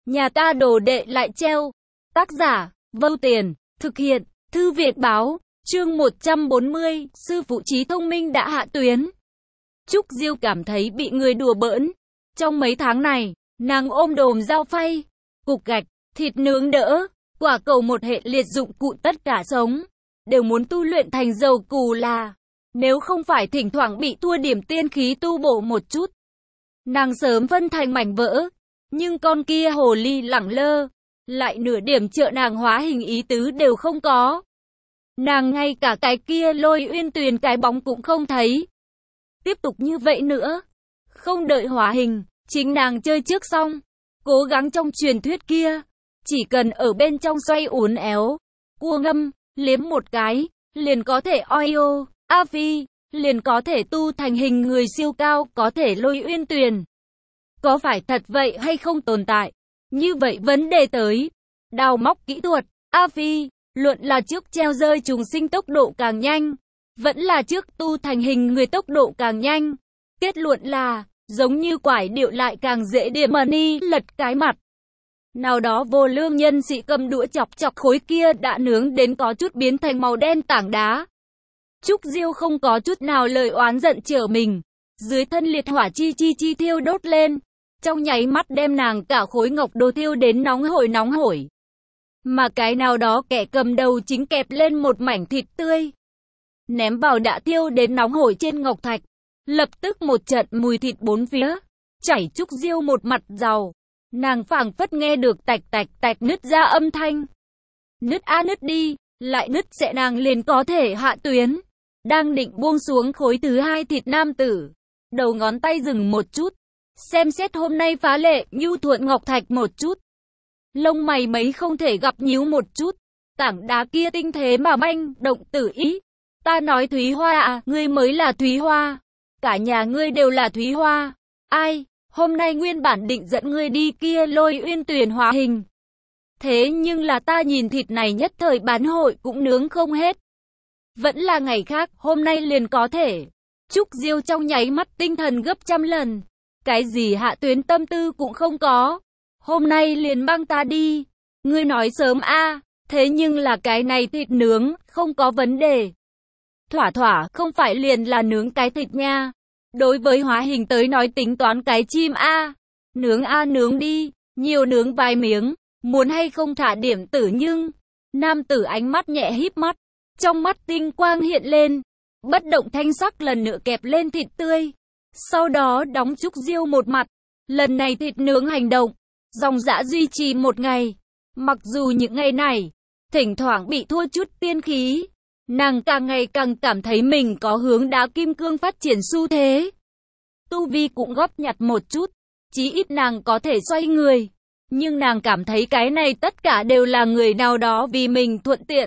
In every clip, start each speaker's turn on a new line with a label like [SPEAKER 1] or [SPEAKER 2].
[SPEAKER 1] Nhà ta đồ đệ lại treo. Tác giả, Vâu Tiền, thực hiện, Thư viện báo, chương 140, sư phụ trí thông minh đã hạ tuyến. Trúc Diêu cảm thấy bị người đùa bỡn. Trong mấy tháng này, nàng ôm đồm dao phay, cục gạch, thịt nướng đỡ, quả cầu một hệ liệt dụng cụ tất cả sống, đều muốn tu luyện thành dầu cù là. Nếu không phải thỉnh thoảng bị thua điểm tiên khí tu bổ một chút, nàng sớm phân thành mảnh vỡ. Nhưng con kia hồ ly lẳng lơ, lại nửa điểm trợ nàng hóa hình ý tứ đều không có. Nàng ngay cả cái kia Lôi Uyên Tuyền cái bóng cũng không thấy. Tiếp tục như vậy nữa, không đợi hóa hình, chính nàng chơi trước xong. Cố gắng trong truyền thuyết kia, chỉ cần ở bên trong xoay uốn éo, cua ngâm, liếm một cái, liền có thể oio, a phi, liền có thể tu thành hình người siêu cao, có thể Lôi Uyên Tuyền. Có phải thật vậy hay không tồn tại? Như vậy vấn đề tới đào móc kỹ thuật, A Phi, luận là trước treo rơi trùng sinh tốc độ càng nhanh, vẫn là trước tu thành hình người tốc độ càng nhanh. Kết luận là, giống như quải điệu lại càng dễ điểm money lật cái mặt. Nào đó vô lương nhân sĩ cầm đũa chọc chọc khối kia đã nướng đến có chút biến thành màu đen tảng đá. Trúc Diêu không có chút nào lời oán giận trở mình. Dưới thân liệt hỏa chi thiêu đốt lên. Trong nháy mắt đem nàng cả khối ngọc đồ thiêu đến nóng hổi. Mà cái nào đó kẻ cầm đầu chính kẹp lên một mảnh thịt tươi, ném vào đã thiêu đến nóng hổi trên ngọc thạch. Lập tức một trận mùi thịt bốn phía, chảy. Trúc Diêu một mặt giàu. Nàng phảng phất nghe được tạch tạch nứt ra âm thanh. Nứt a nứt đi, lại nứt sẽ nàng liền có thể hạ tuyến. Đang định buông xuống khối thứ hai thịt nam tử, đầu ngón tay dừng một chút. Xem xét hôm nay phá lệ, nhu thuận ngọc thạch một chút. Lông mày mấy không thể gặp nhíu một chút. Tảng đá kia tinh thế mà manh, động tử ý. Ta nói Thúy Hoa à, ngươi mới là Thúy Hoa. Cả nhà ngươi đều là Thúy Hoa. Ai, hôm nay nguyên bản định dẫn ngươi đi kia Lôi Uyên Tuyền hóa hình. Thế nhưng là ta nhìn thịt này nhất thời bán hội cũng nướng không hết. Vẫn là ngày khác, hôm nay liền có thể. Trúc Diêu trong nháy mắt tinh thần gấp trăm lần. Cái gì hạ tuyến tâm tư cũng không có. Hôm nay liền mang ta đi. Ngươi nói sớm a, thế nhưng là cái này thịt nướng, không có vấn đề. Thỏa, không phải liền là nướng cái thịt nha. Đối với hóa hình tới nói tính toán cái chim a. Nướng đi, nhiều nướng vài miếng, muốn hay không thả điểm tử nhưng. Nam tử ánh mắt nhẹ híp mắt, trong mắt tinh quang hiện lên. Bất động thanh sắc lần nữa kẹp lên thịt tươi. Sau đó đóng Trúc Diêu một mặt. Lần này thịt nướng hành động, dòng dã duy trì một ngày. Mặc dù những ngày này, thỉnh thoảng bị thua chút tiên khí, nàng càng ngày càng cảm thấy mình có hướng đá kim cương phát triển xu thế. Tu vi cũng góp nhặt một chút, chí ít nàng có thể xoay người. Nhưng nàng cảm thấy cái này tất cả đều là người nào đó vì mình thuận tiện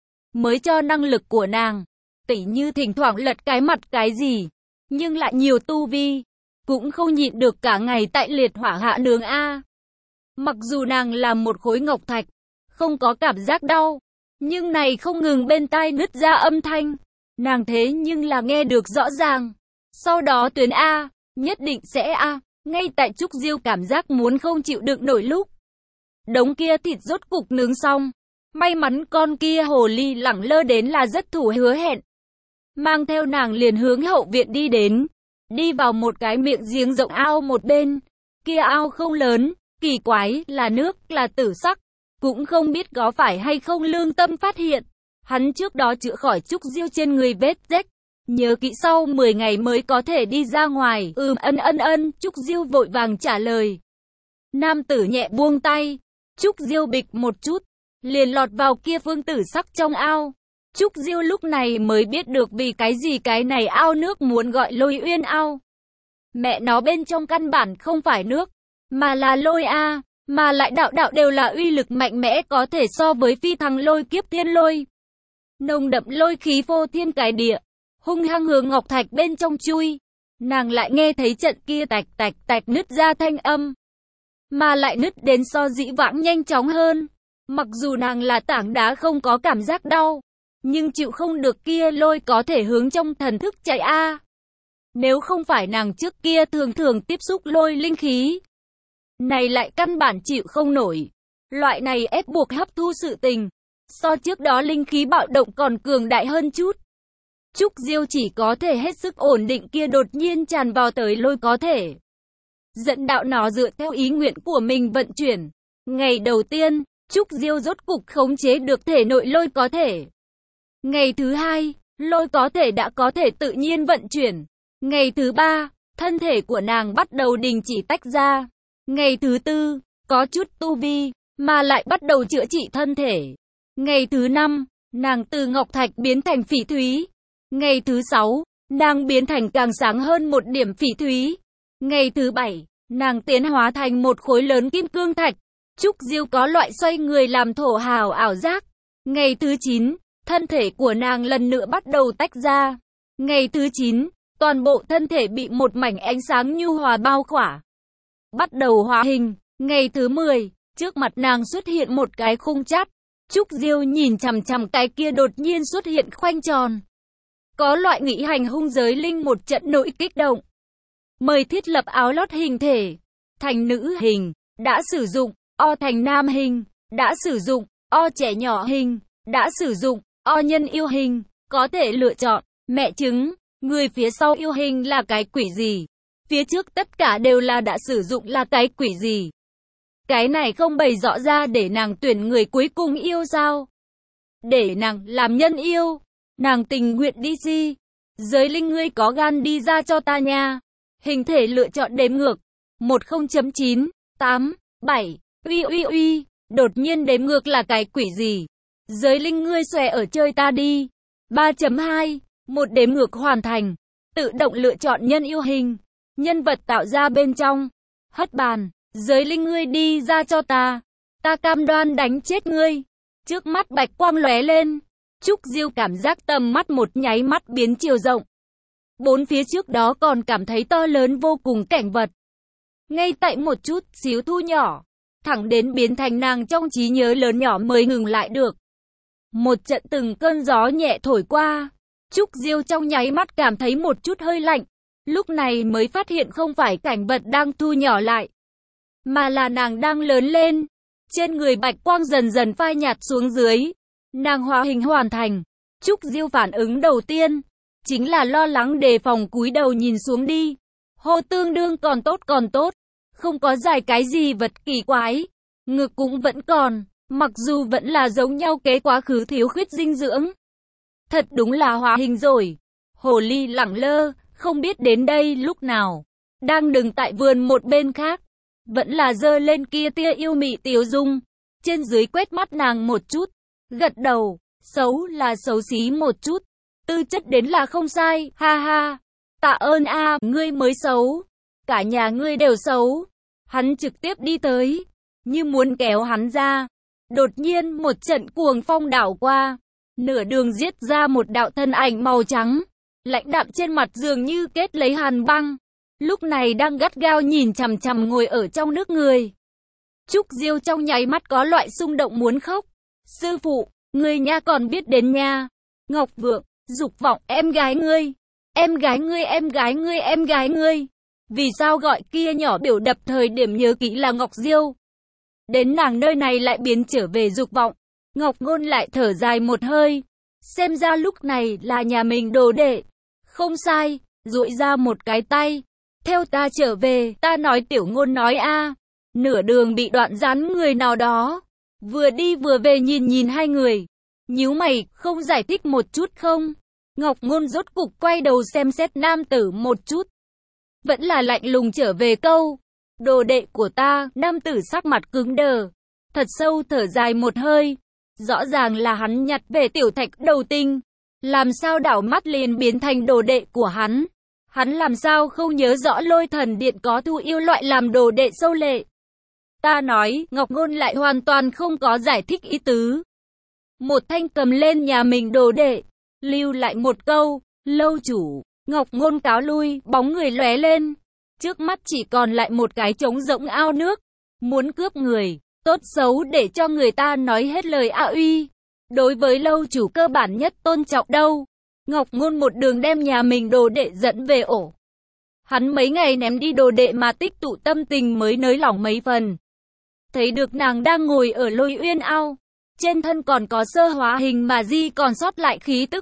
[SPEAKER 1] mới cho năng lực của nàng. Tỉ như thỉnh thoảng lật cái mặt cái gì. Nhưng lại nhiều tu vi, cũng không nhịn được cả ngày tại liệt hỏa hạ nướng a. Mặc dù nàng là một khối ngọc thạch, không có cảm giác đau, nhưng này không ngừng bên tai nứt ra âm thanh, nàng thế nhưng là nghe được rõ ràng. Sau đó tuyến a, nhất định sẽ a, ngay tại Trúc Diêu cảm giác muốn không chịu đựng nổi lúc. Đống kia thịt rốt cục nướng xong, may mắn con kia hồ ly lẳng lơ đến là rất thủ hứa hẹn. Mang theo nàng liền hướng hậu viện đi đến. Đi vào một cái miệng giếng rộng ao một bên. Kia ao không lớn, kỳ quái là nước là tử sắc. Cũng không biết có phải hay không lương tâm phát hiện. Hắn trước đó chữa khỏi Trúc Diêu trên người vết rách. Nhớ kỹ sau 10 ngày mới có thể đi ra ngoài. Ân. Trúc Diêu vội vàng trả lời. Nam tử nhẹ buông tay. Trúc Diêu bịch một chút, liền lọt vào kia phương tử sắc trong ao. Trúc Diêu lúc này mới biết được vì cái gì cái này ao nước muốn gọi Lôi Uyên ao. Mẹ nó bên trong căn bản không phải nước, mà là lôi a, mà lại đạo đều là uy lực mạnh mẽ có thể so với phi thăng lôi kiếp thiên lôi. Nồng đậm lôi khí phô thiên cái địa, hung hăng hướng ngọc thạch bên trong chui. Nàng lại nghe thấy trận kia tạch nứt ra thanh âm, mà lại nứt đến so dĩ vãng nhanh chóng hơn. Mặc dù nàng là tảng đá không có cảm giác đau, nhưng chịu không được kia lôi có thể hướng trong thần thức chạy a. Nếu không phải nàng trước kia thường tiếp xúc lôi linh khí, này lại căn bản chịu không nổi. Loại này ép buộc hấp thu sự tình, so trước đó linh khí bạo động còn cường đại hơn chút. Trúc Diêu chỉ có thể hết sức ổn định kia đột nhiên tràn vào tới lôi có thể dẫn đạo nó dựa theo ý nguyện của mình vận chuyển. Ngày đầu tiên, Trúc Diêu rốt cục khống chế được thể nội lôi có thể. Ngày thứ hai, lôi có thể đã có thể tự nhiên vận chuyển. Ngày thứ ba, thân thể của nàng bắt đầu đình chỉ tách ra. Ngày thứ tư, có chút tu vi, mà lại bắt đầu chữa trị thân thể. Ngày thứ năm, nàng từ ngọc thạch biến thành phỉ thúy. Ngày thứ sáu, nàng biến thành càng sáng hơn một điểm phỉ thúy. Ngày thứ bảy, nàng tiến hóa thành một khối lớn kim cương thạch. Trúc Diêu có loại xoay người làm thổ hào ảo giác. Ngày thứ 9, thân thể của nàng lần nữa bắt đầu tách ra. Ngày thứ 9, toàn bộ thân thể bị một mảnh ánh sáng nhu hòa bao khỏa. Bắt đầu hóa hình. Ngày thứ 10, trước mặt nàng xuất hiện một cái khung chắt. Trúc Diêu nhìn chằm chằm cái kia đột nhiên xuất hiện khoanh tròn. Có loại nghĩ hành hung giới linh một trận nỗi kích động. Mời thiết lập áo lót hình thể. Thành nữ hình, đã sử dụng. O thành nam hình, đã sử dụng. O trẻ nhỏ hình, đã sử dụng. O nhân yêu hình, có thể lựa chọn. Mẹ chứng, người phía sau yêu hình là cái quỷ gì? Phía trước tất cả đều là đã sử dụng là cái quỷ gì? Cái này không bày rõ ra để nàng tuyển người cuối cùng yêu sao? Để nàng làm nhân yêu. Nàng tình nguyện đi si. Giới linh ngươi có gan đi ra cho ta nha. Hình thể lựa chọn đếm ngược. 10.9, 8, 7, uy. Đột nhiên đếm ngược là cái quỷ gì? Giới linh ngươi xòe ở chơi ta đi. 3.2, một đếm ngược hoàn thành. Tự động lựa chọn nhân yêu hình. Nhân vật tạo ra bên trong. Hất bàn. Giới linh ngươi đi ra cho ta. Ta cam đoan đánh chết ngươi. Trước mắt bạch quang lóe lên. Trúc Diêu cảm giác tầm mắt một nháy mắt biến chiều rộng. Bốn phía trước đó còn cảm thấy to lớn vô cùng cảnh vật. Ngay tại một chút xíu thu nhỏ. Thẳng đến biến thành nàng trong trí nhớ lớn nhỏ mới ngừng lại được. Một trận từng cơn gió nhẹ thổi qua. Trúc Diêu trong nháy mắt cảm thấy một chút hơi lạnh. Lúc này mới phát hiện không phải cảnh vật đang thu nhỏ lại, mà là nàng đang lớn lên. Trên người bạch quang dần dần phai nhạt xuống dưới. Nàng hóa hình hoàn thành. Trúc Diêu phản ứng đầu tiên chính là lo lắng đề phòng cúi đầu nhìn xuống đi. Hô tương đương còn tốt. Không có giải cái gì vật kỳ quái. Ngực cũng vẫn còn, mặc dù vẫn là giống nhau kế quá khứ thiếu khuyết dinh dưỡng. Thật đúng là hóa hình rồi. Hồ ly lẳng lơ, không biết đến đây lúc nào. Đang đứng tại vườn một bên khác. Vẫn là giơ lên kia tia yêu mị tiếu dung. Trên dưới quét mắt nàng một chút. Gật đầu, xấu là xấu xí một chút. Tư chất đến là không sai, ha ha. Tạ ơn a, ngươi mới xấu. Cả nhà ngươi đều xấu. Hắn trực tiếp đi tới, như muốn kéo hắn ra. Đột nhiên một trận cuồng phong đảo qua. Nửa đường giết ra một đạo thân ảnh màu trắng. Lãnh đạm trên mặt dường như kết lấy hàn băng. Lúc này đang gắt gao nhìn chằm chằm ngồi ở trong nước người. Trúc Diêu trong nháy mắt có loại xung động muốn khóc. Sư phụ, người nha còn biết đến nha. Ngọc Vượng, Dục Vọng, em gái ngươi. Em gái ngươi. Vì sao gọi kia nhỏ biểu đập thời điểm nhớ kỹ là Ngọc Diêu. Đến nàng nơi này lại biến trở về Dục Vọng. Ngọc Ngôn lại thở dài một hơi. Xem ra lúc này là nhà mình đồ đệ. Không sai, duỗi ra một cái tay. Theo ta trở về, ta nói Tiểu Ngôn nói a. Nửa đường bị đoạn rắn người nào đó. Vừa đi vừa về nhìn hai người. Nhíu mày, không giải thích một chút không? Ngọc Ngôn rốt cục quay đầu xem xét nam tử một chút. Vẫn là lạnh lùng trở về câu. Đồ đệ của ta, nam tử sắc mặt cứng đờ. Thật sâu thở dài một hơi. Rõ ràng là hắn nhặt về tiểu thạch đầu tinh. Làm sao đảo mắt liền biến thành đồ đệ của hắn. Hắn làm sao không nhớ rõ Lôi Thần Điện có thu yêu loại làm đồ đệ sâu lệ. Ta nói, Ngọc Ngôn lại hoàn toàn không có giải thích ý tứ. Một thanh cầm lên nhà mình đồ đệ. Lưu lại một câu, lâu chủ. Ngọc Ngôn cáo lui, bóng người lóe lên. Trước mắt chỉ còn lại một cái trống rỗng ao nước. Muốn cướp người, tốt xấu để cho người ta nói hết lời a uy. Đối với lâu chủ cơ bản nhất tôn trọng đâu. Ngọc Ngôn một đường đem nhà mình đồ đệ dẫn về ổ. Hắn mấy ngày ném đi đồ đệ mà tích tụ tâm tình mới nới lỏng mấy phần. Thấy được nàng đang ngồi ở Lôi Uyên ao, trên thân còn có sơ hóa hình mà di còn sót lại khí tức.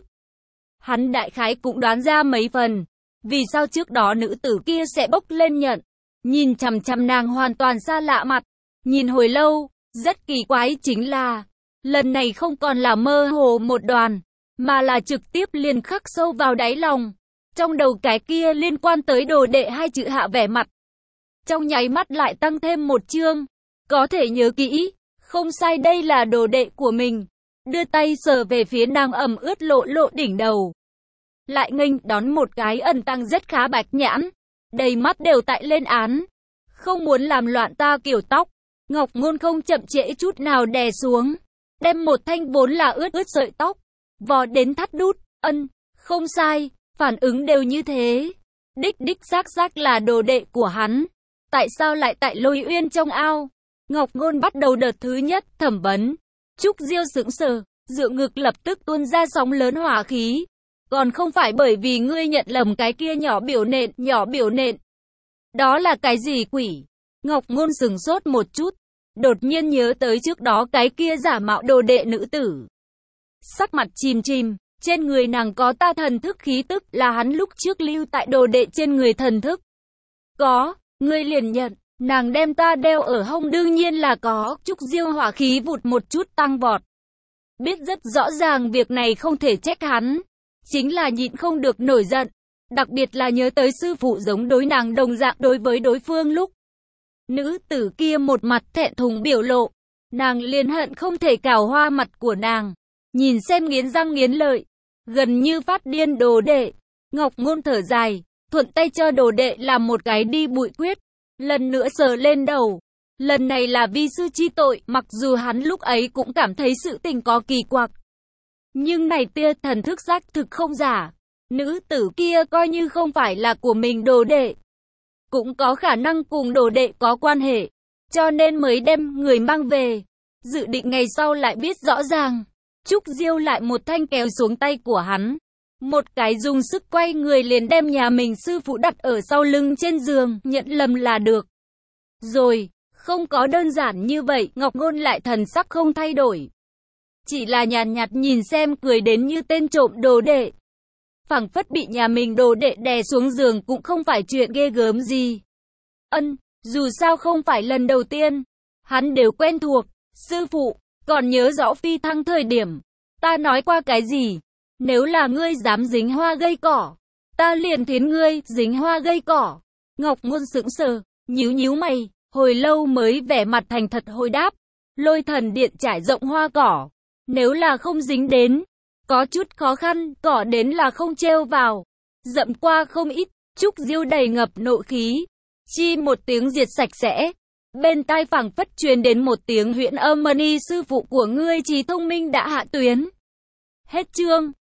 [SPEAKER 1] Hắn đại khái cũng đoán ra mấy phần, vì sao trước đó nữ tử kia sẽ bốc lên nhận. Nhìn chằm chằm nàng hoàn toàn xa lạ mặt, nhìn hồi lâu, rất kỳ quái chính là, lần này không còn là mơ hồ một đoàn, mà là trực tiếp liền khắc sâu vào đáy lòng. Trong đầu cái kia liên quan tới đồ đệ hai chữ hạ vẻ mặt. Trong nháy mắt lại tăng thêm một chương, có thể nhớ kỹ, không sai đây là đồ đệ của mình. Đưa tay sờ về phía nàng ẩm ướt lộ lộ đỉnh đầu. Lại nghênh đón một cái ẩn tăng rất khá bạch nhãn, đầy mắt đều tại lên án. Không muốn làm loạn ta kiểu tóc. Ngọc Ngôn không chậm trễ chút nào đè xuống, đem một thanh vốn là ướt sợi tóc, vò đến thắt đút. Không sai, phản ứng đều như thế. Đích xác là đồ đệ của hắn. Tại sao lại tại Lôi Uyên trong ao? Ngọc Ngôn bắt đầu đợt thứ nhất thẩm vấn. Trúc Diêu sững sờ, dựa ngực lập tức tuôn ra sóng lớn hỏa khí. Còn không phải bởi vì ngươi nhận lầm cái kia nhỏ biểu nện. Đó là cái gì quỷ? Ngọc Ngôn sừng sốt một chút, đột nhiên nhớ tới trước đó cái kia giả mạo đồ đệ nữ tử. Sắc mặt chìm, trên người nàng có ta thần thức khí tức là hắn lúc trước lưu tại đồ đệ trên người thần thức. Có, ngươi liền nhận, nàng đem ta đeo ở hông đương nhiên là có. Trúc Diêu hỏa khí vụt một chút tăng vọt. Biết rất rõ ràng việc này không thể trách hắn, chính là nhịn không được nổi giận. Đặc biệt là nhớ tới sư phụ giống đối nàng đồng dạng đối với đối phương lúc. Nữ tử kia một mặt thẹn thùng biểu lộ, nàng liền hận không thể cào hoa mặt của nàng. Nhìn xem nghiến răng nghiến lợi, gần như phát điên đồ đệ. Ngọc Ngôn thở dài, thuận tay cho đồ đệ làm một cái đi bụi quyết. Lần nữa sờ lên đầu. Lần này là vi sư chi tội, mặc dù hắn lúc ấy cũng cảm thấy sự tình có kỳ quặc. Nhưng này tia thần thức xác thực không giả. Nữ tử kia coi như không phải là của mình đồ đệ, cũng có khả năng cùng đồ đệ có quan hệ, cho nên mới đem người mang về. Dự định ngày sau lại biết rõ ràng. Trúc Diêu lại một thanh kéo xuống tay của hắn. Một cái dùng sức quay người liền đem nhà mình sư phụ đặt ở sau lưng trên giường, nhận lầm là được. Rồi, không có đơn giản như vậy, Ngọc Ngôn lại thần sắc không thay đổi. Chỉ là nhàn nhạt nhìn xem cười đến như tên trộm đồ đệ. Phảng phất bị nhà mình đồ đệ đè xuống giường cũng không phải chuyện ghê gớm gì. Dù sao không phải lần đầu tiên, hắn đều quen thuộc. Sư phụ, còn nhớ rõ phi thăng thời điểm, ta nói qua cái gì? Nếu là ngươi dám dính hoa gây cỏ, ta liền thiến ngươi dính hoa gây cỏ. Ngọc Ngôn sững sờ, nhíu mày, hồi lâu mới vẻ mặt thành thật hồi đáp. Lôi thần điện trải rộng hoa cỏ, nếu là không dính đến, có chút khó khăn, cỏ đến là không treo vào. Dậm qua không ít. Trúc Diêu đầy ngập nộ khí. Chi một tiếng diệt sạch sẽ. Bên tai phảng phất truyền đến một tiếng huyễn âm, sư phụ của ngươi Trí Thông Minh đã hạ tuyến. Hết chương.